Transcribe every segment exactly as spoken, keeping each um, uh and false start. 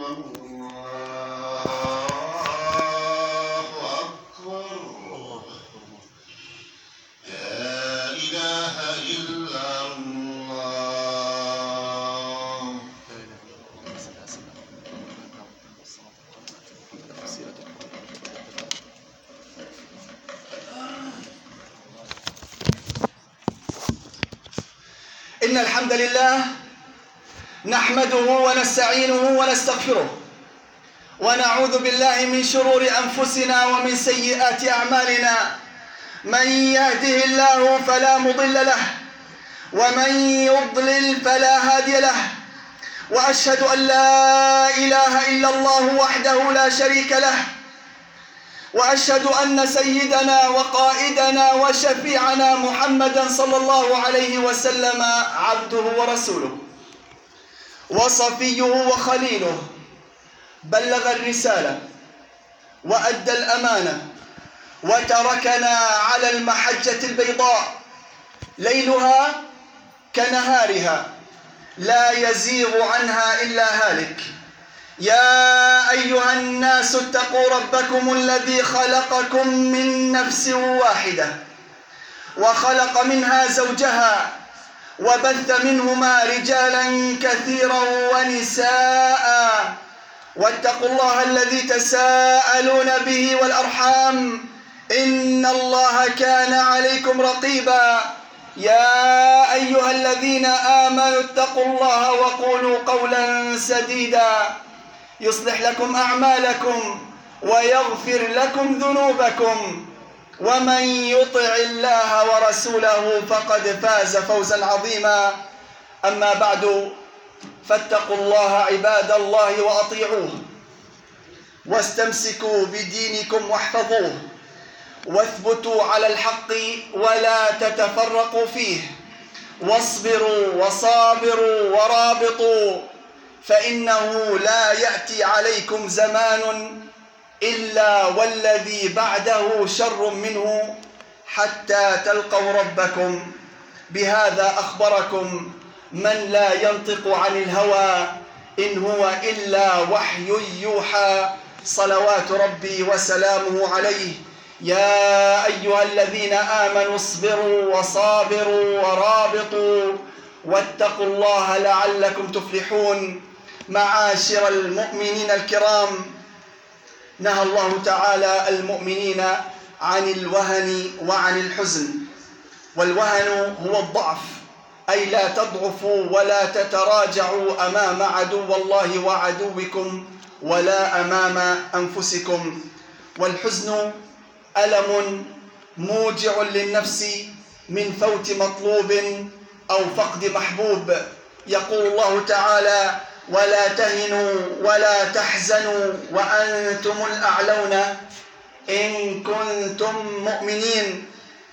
إن الحمد لله نحمده ونستعينه ونستغفره ونعوذ بالله من شرور أنفسنا ومن سيئات أعمالنا. من يهده الله فلا مضل له ومن يضلل فلا هادي له، وأشهد أن لا إله إلا الله وحده لا شريك له، وأشهد أن سيدنا وقائدنا وشفيعنا محمدا صلى الله عليه وسلم عبده ورسوله وصفيه وخليله، بلغ الرسالة وأدى الأمانة وتركنا على المحجة البيضاء ليلها كنهارها لا يزيغ عنها إلا هالك. يا أيها الناس اتقوا ربكم الذي خلقكم من نفس واحدة وخلق منها زوجها وبث منهما رجالا كثيرا ونساء، واتقوا الله الذي تساءلون به والأرحام إن الله كان عليكم رقيبا. يا أيها الذين آمنوا اتقوا الله وقولوا قولا سديدا يصلح لكم أعمالكم ويغفر لكم ذنوبكم، ومن يطع الله ورسوله فقد فاز فوزا عظيما. أما بعد، فاتقوا الله عباد الله وأطيعوه، واستمسكوا بدينكم واحفظوه، واثبتوا على الحق ولا تتفرقوا فيه، واصبروا وصابروا ورابطوا، فإنه لا يأتي عليكم زمان إلا والذي بعده شر منه حتى تلقوا ربكم. بهذا أخبركم من لا ينطق عن الهوى إن هو إلا وحي يوحى، صلوات ربي وسلامه عليه. يا أيها الذين آمنوا اصبروا وصابروا ورابطوا واتقوا الله لعلكم تفلحون. معاشر المؤمنين الكرام، نهى الله تعالى المؤمنين عن الوهن وعن الحزن. والوهن هو الضعف، أي لا تضعفوا ولا تتراجعوا أمام عدو الله وعدوكم ولا أمام أنفسكم. والحزن ألم موجع للنفس من فوت مطلوب أو فقد محبوب. يقول الله تعالى: ولا تهنوا ولا تحزنوا وأنتم الأعلون إن كنتم مؤمنين.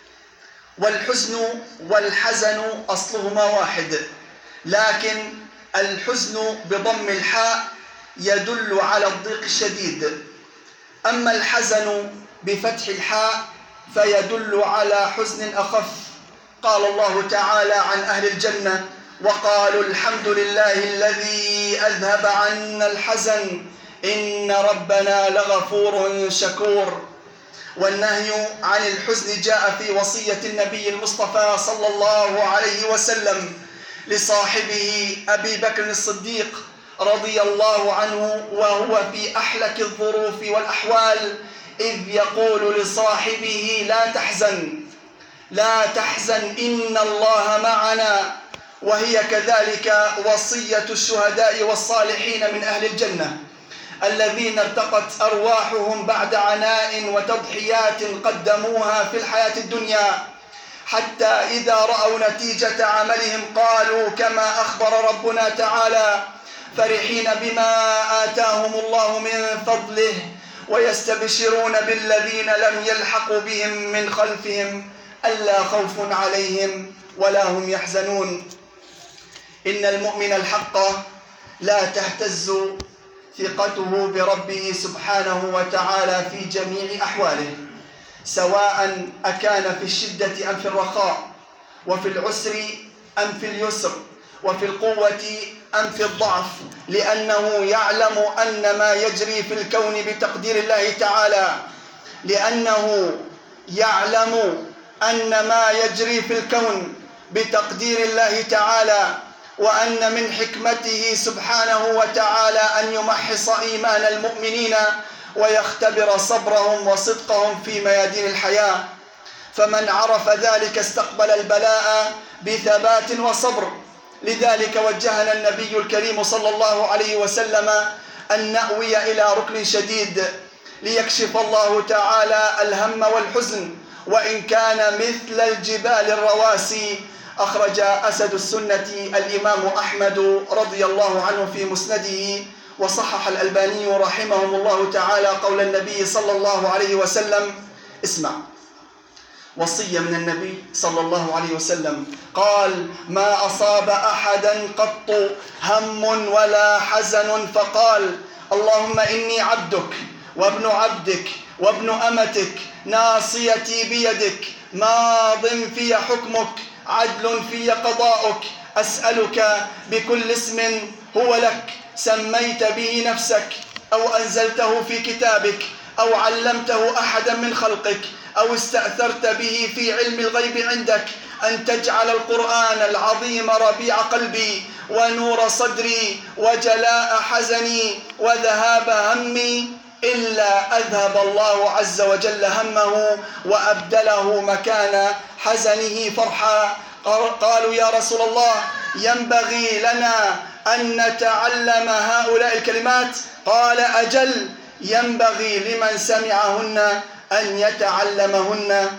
والحزن والحزن أصلهما واحد، لكن الحزن بضم الحاء يدل على الضيق الشديد، أما الحزن بفتح الحاء فيدل على حزن أخف. قال الله تعالى عن أهل الجنة: وقالوا الحمد لله الذي أذهب عنا الحزن إن ربنا لغفور شكور. والنهي عن الحزن جاء في وصية النبي المصطفى صلى الله عليه وسلم لصاحبه أبي بكر الصديق رضي الله عنه وهو في أحلك الظروف والأحوال، إذ يقول لصاحبه: لا تحزن لا تحزن إن الله معنا. وهي كذلك وصية الشهداء والصالحين من أهل الجنة الذين ارتقت أرواحهم بعد عناء وتضحيات قدموها في الحياة الدنيا، حتى إذا رأوا نتيجة عملهم قالوا كما أخبر ربنا تعالى: فرحين بما آتاهم الله من فضله ويستبشرون بالذين لم يلحقوا بهم من خلفهم ألا خوف عليهم ولا هم يحزنون. إن المؤمن الحق لا تهتز ثقته بربه سبحانه وتعالى في جميع أحواله، سواء أكان في الشدة أم في الرخاء، وفي العسر أم في اليسر، وفي القوة أم في الضعف، لأنه يعلم أن ما يجري في الكون بتقدير الله تعالى لأنه يعلم أن ما يجري في الكون بتقدير الله تعالى، وأن من حكمته سبحانه وتعالى أن يمحص إيمان المؤمنين ويختبر صبرهم وصدقهم في ميادين الحياة. فمن عرف ذلك استقبل البلاء بثبات وصبر. لذلك وجهنا النبي الكريم صلى الله عليه وسلم أن نأوي إلى ركن شديد ليكشف الله تعالى الهم والحزن، وإن كان مثل الجبال الرواسي. أخرج أسد السنة الإمام أحمد رضي الله عنه في مسنده، وصحح الألباني رحمهم الله تعالى قول النبي صلى الله عليه وسلم. اسمع وصية من النبي صلى الله عليه وسلم، قال: ما أصاب أحدا قط هم ولا حزن فقال اللهم إني عبدك وابن عبدك وابن أمتك، ناصيتي بيدك، ماض في حكمك، عدل في قضاؤك، أسألك بكل اسم هو لك سميت به نفسك أو أنزلته في كتابك أو علمته أحدا من خلقك أو استأثرت به في علم الغيب عندك، أن تجعل القرآن العظيم ربيع قلبي ونور صدري وجلاء حزني وذهاب همي، إلا أذهب الله عز وجل همه وأبدله مكان حزنه فرحا. قالوا يا رسول الله ينبغي لنا أن نتعلم هؤلاء الكلمات؟ قال أجل، ينبغي لمن سمعهن أن يتعلمهن.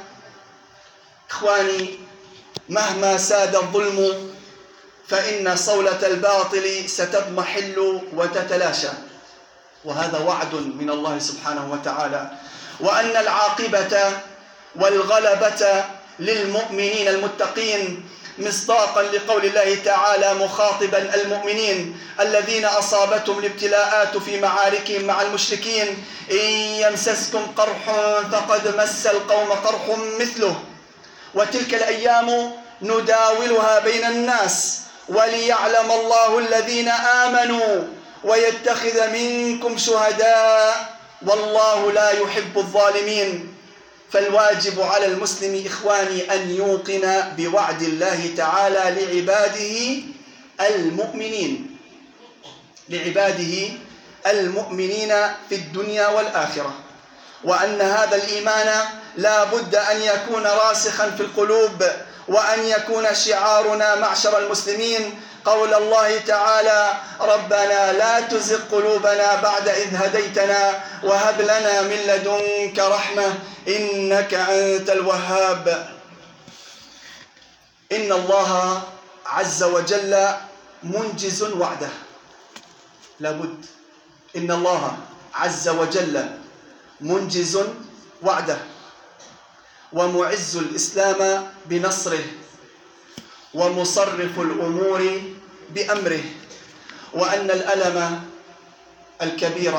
إخواني، مهما ساد الظلم فإن صولة الباطل ستضمحل وتتلاشى، وهذا وعد من الله سبحانه وتعالى، وأن العاقبة والغلبة للمؤمنين المتقين، مصداقا لقول الله تعالى مخاطبا المؤمنين الذين أصابتهم الابتلاءات في معاركهم مع المشركين: إن يمسسكم قرح فقد مس القوم قرح مثله، وتلك الأيام نداولها بين الناس وليعلم الله الذين آمنوا ويتخذ منكم شهداء والله لا يحب الظالمين. فالواجب على المسلم إخواني أن يوقن بوعد الله تعالى لعباده المؤمنين لعباده المؤمنين في الدنيا والآخرة، وأن هذا الإيمان لا بد أن يكون راسخا في القلوب، وأن يكون شعارنا معشر المسلمين قول الله تعالى: ربنا لا تزغ قلوبنا بعد إذ هديتنا وهب لنا من لدنك رحمة إنك أنت الوهاب. إن الله عز وجل منجز وعده، لابد. إن الله عز وجل منجز وعده ومعز الإسلام بنصره ومصرف الأمور بأمره، وأن الألم الكبير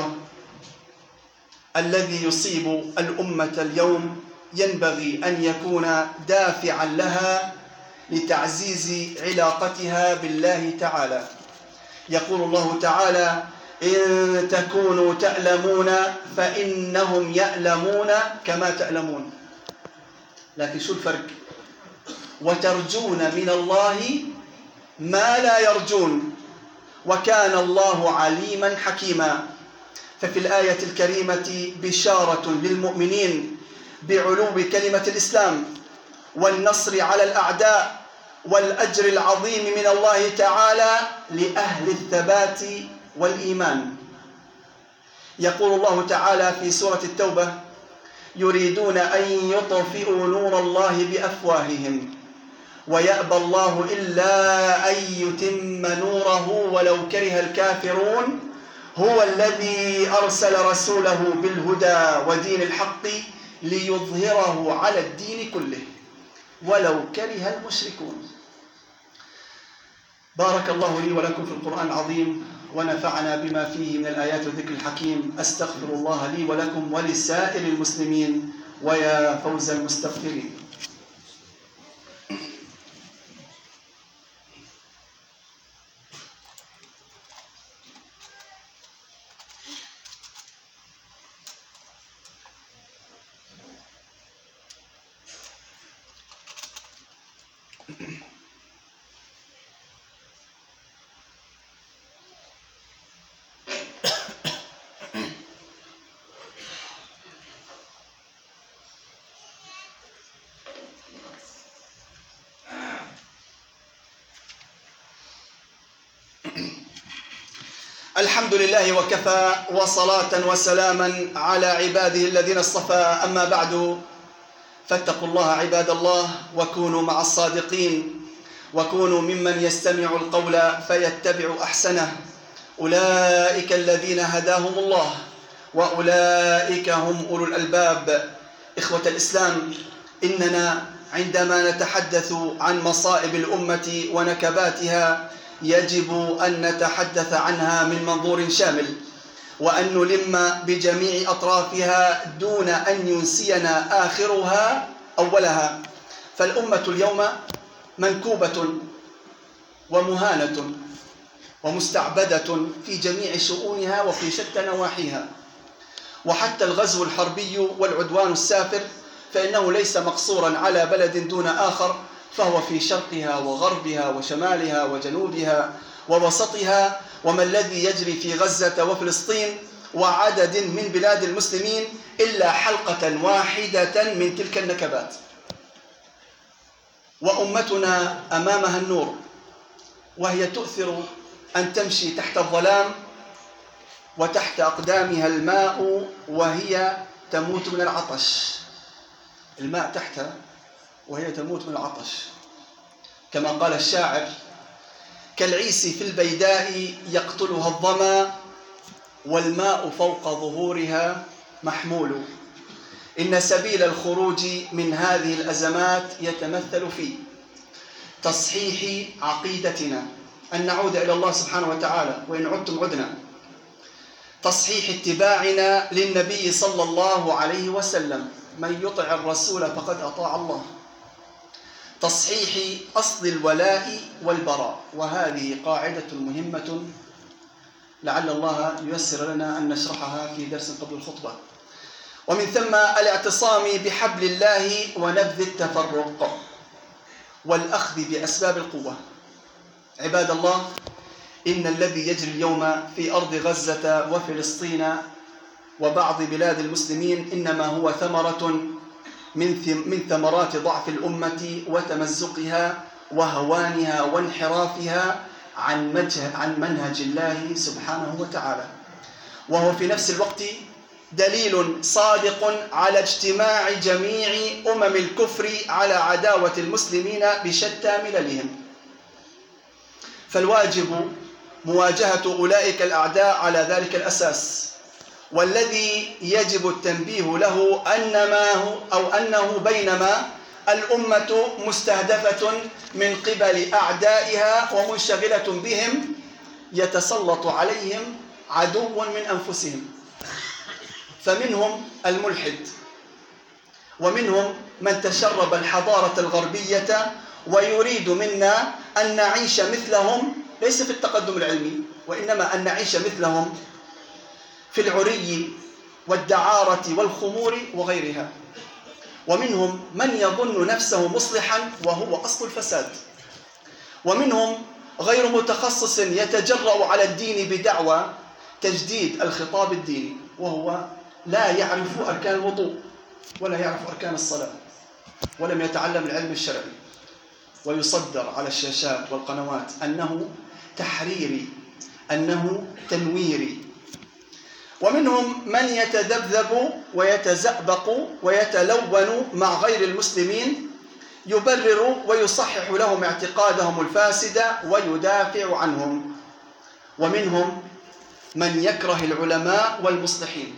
الذي يصيب الأمة اليوم ينبغي أن يكون دافعا لها لتعزيز علاقتها بالله تعالى. يقول الله تعالى: إن تكونوا تألمون فإنهم يألمون كما تألمون. لكن شو الفرق؟ وترجون من الله ما لا يرجون وكان الله عليما حكيما. ففي الآية الكريمة بشارة للمؤمنين بعلو كلمة الإسلام والنصر على الأعداء والأجر العظيم من الله تعالى لأهل الثبات والإيمان. يقول الله تعالى في سورة التوبة: يريدون أن يطفئوا نور الله بأفواههم ويأبى الله إلا أن يتم نوره ولو كره الكافرون هو الذي أرسل رسوله بالهدى ودين الحق ليظهره على الدين كله ولو كره المشركون. بارك الله لي ولكم في القرآن العظيم ونفعنا بما فيه من الآيات والذكر الحكيم. أستغفر الله لي ولكم ولسائر المسلمين، ويا فوز المستغفرين. الحمد لله وكفى، وصلاة وسلاما على عباده الذين اصطفى. أما بعد، فاتقوا الله عباد الله، وكونوا مع الصادقين، وكونوا ممن يستمع القول فيتبع أحسنه. أولئك الذين هداهم الله، وأولئك هم أولو الألباب. إخوة الإسلام، إننا عندما نتحدث عن مصائب الأمة ونكباتها يجب أن نتحدث عنها من منظور شامل، وأن نلم بجميع أطرافها دون أن ينسينا آخرها أولها. فالأمة اليوم منكوبة ومهانة ومستعبدة في جميع شؤونها وفي شتى نواحيها. وحتى الغزو الحربي والعدوان السافر فإنه ليس مقصورا على بلد دون آخر، فهو في شرقها وغربها وشمالها وجنوبها ووسطها. وما الذي يجري في غزة وفلسطين وعدد من بلاد المسلمين إلا حلقة واحدة من تلك النكبات. وأمتنا أمامها النور، وهي تؤثر أن تمشي تحت الظلام وتحت أقدامها الماء وهي تموت من العطش. الماء تحتها وهي تموت من العطش، كما قال الشاعر: كالعيس في البيداء يقتلها الظما، والماء فوق ظهورها محمول. إن سبيل الخروج من هذه الأزمات يتمثل في تصحيح عقيدتنا، أن نعود إلى الله سبحانه وتعالى، وإن عدتم عدنا. تصحيح اتباعنا للنبي صلى الله عليه وسلم، من يطع الرسول فقد أطاع الله. تصحيح أصل الولاء والبراء، وهذه قاعدة مهمة لعل الله ييسر لنا أن نشرحها في درس قبل الخطبة. ومن ثم الاعتصام بحبل الله ونبذ التفرق والأخذ بأسباب القوة. عباد الله، إن الذي يجري اليوم في أرض غزة وفلسطين وبعض بلاد المسلمين إنما هو ثمرة من ثمرات ضعف الأمة وتمزقها وهوانها وانحرافها عن عن منهج الله سبحانه وتعالى. وهو في نفس الوقت دليل صادق على اجتماع جميع أمم الكفر على عداوة المسلمين بشتى مللهم. فالواجب مواجهة أولئك الأعداء على ذلك الأساس، والذي يجب التنبيه له أنما هو أو أنه بينما الأمة مستهدفة من قبل أعدائها ومنشغلة بهم، يتسلط عليهم عدو من أنفسهم، فمنهم الملحد، ومنهم من تشرب الحضارة الغربية ويريد منا أن نعيش مثلهم، ليس في التقدم العلمي، وإنما أن نعيش مثلهم في العري والدعارة والخمور وغيرها. ومنهم من يظن نفسه مصلحا وهو أصل الفساد. ومنهم غير متخصص يتجرأ على الدين بدعوى تجديد الخطاب الديني، وهو لا يعرف أركان الوضوء ولا يعرف أركان الصلاة ولم يتعلم العلم الشرعي، ويصدر على الشاشات والقنوات أنه تحريري، أنه تنويري. ومنهم من يتذبذب ويتزأبق ويتلون مع غير المسلمين، يبرر ويصحح لهم اعتقادهم الفاسد ويدافع عنهم. ومنهم من يكره العلماء والمصلحين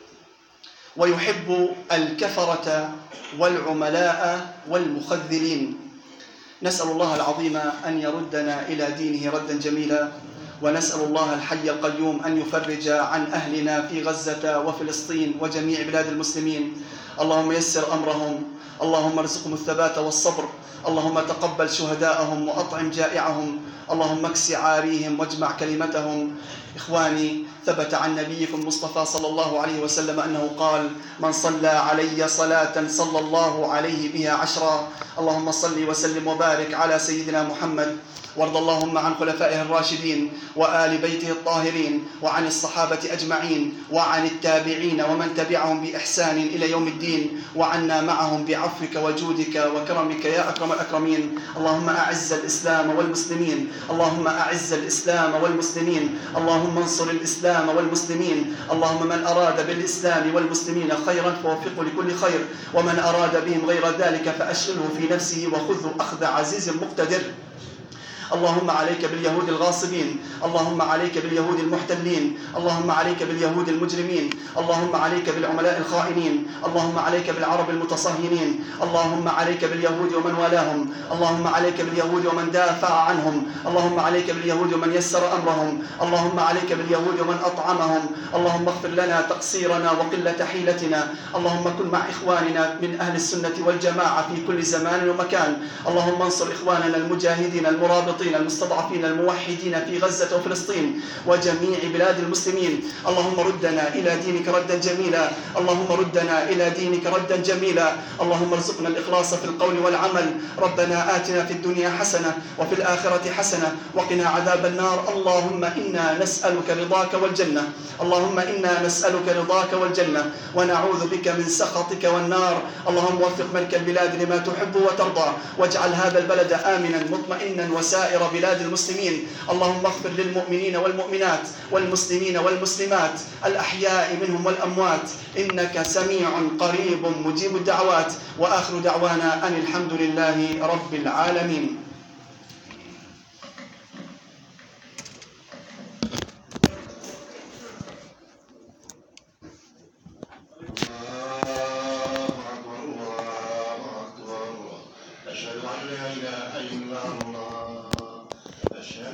ويحب الكفرة والعملاء والمخذلين. نسأل الله العظيم أن يردنا إلى دينه ردا جميلا، ونسأل الله الحي القيوم أن يفرج عن أهلنا في غزة وفلسطين وجميع بلاد المسلمين. اللهم يسر أمرهم، اللهم ارزقهم الثبات والصبر، اللهم تقبل شهداءهم وأطعم جائعهم، اللهم اكس عاريهم واجمع كلمتهم. إخواني، ثبت عن نبيكم المصطفى صلى الله عليه وسلم أنه قال: من صلى علي صلاة صلى الله عليه بها عشرا. اللهم صل وسلم وبارك على سيدنا محمد وارض اللهم عن خلفائه الراشدين وآل بيته الطاهرين وعن الصحابة أجمعين وعن التابعين ومن تبعهم بإحسان إلى يوم الدين، وعنا معهم بعفوك وجودك وكرمك يا أكرم الأكرمين. اللهم أعز الإسلام والمسلمين، اللهم أعز الإسلام والمسلمين، اللهم انصر الإسلام والمسلمين. اللهم من أراد بالإسلام والمسلمين خيرا فوفقه لكل خير، ومن أراد بهم غير ذلك فأشغله في نفسه وخذه أخذ عزيز مقتدر. اللهم عليك باليهود الغاصبين، اللهم عليك باليهود المحتلين، اللهم عليك باليهود المجرمين، اللهم عليك بالعملاء الخائنين، اللهم عليك بالعرب المتصهينين، اللهم عليك باليهود ومن والاهم، اللهم عليك باليهود ومن دافع عنهم، اللهم عليك باليهود ومن يسر أمرهم، اللهم عليك باليهود ومن أطعمهم. اللهم اغفر لنا تقصيرنا وقلة حيلتنا، اللهم كن مع إخواننا من أهل السنة والجماعة في كل زمان ومكان. اللهم انصر إخواننا المجاهدين المرابطين المستضعفين الموحدين في غزة وفلسطين وجميع بلاد المسلمين. اللهم ردنا إلى دينك ردا جميلا، اللهم ردنا إلى دينك ردا جميلا. اللهم ارزقنا الإخلاص في القول والعمل. ربنا آتنا في الدنيا حسنة وفي الآخرة حسنة وقنا عذاب النار. اللهم إنا نسألك رضاك والجنة، اللهم إنا نسألك رضاك والجنة ونعوذ بك من سخطك والنار. اللهم وفق ملك البلاد لما تحب وترضى، واجعل هذا البلد آمنا مطمئنا وسائر بلاد المسلمين. اللهم اغفر للمؤمنين والمؤمنات والمسلمين والمسلمات الأحياء منهم والأموات، إنك سميع قريب مجيب الدعوات. وآخر دعوانا أن الحمد لله رب العالمين. أشهد أن لا إله إلا الله.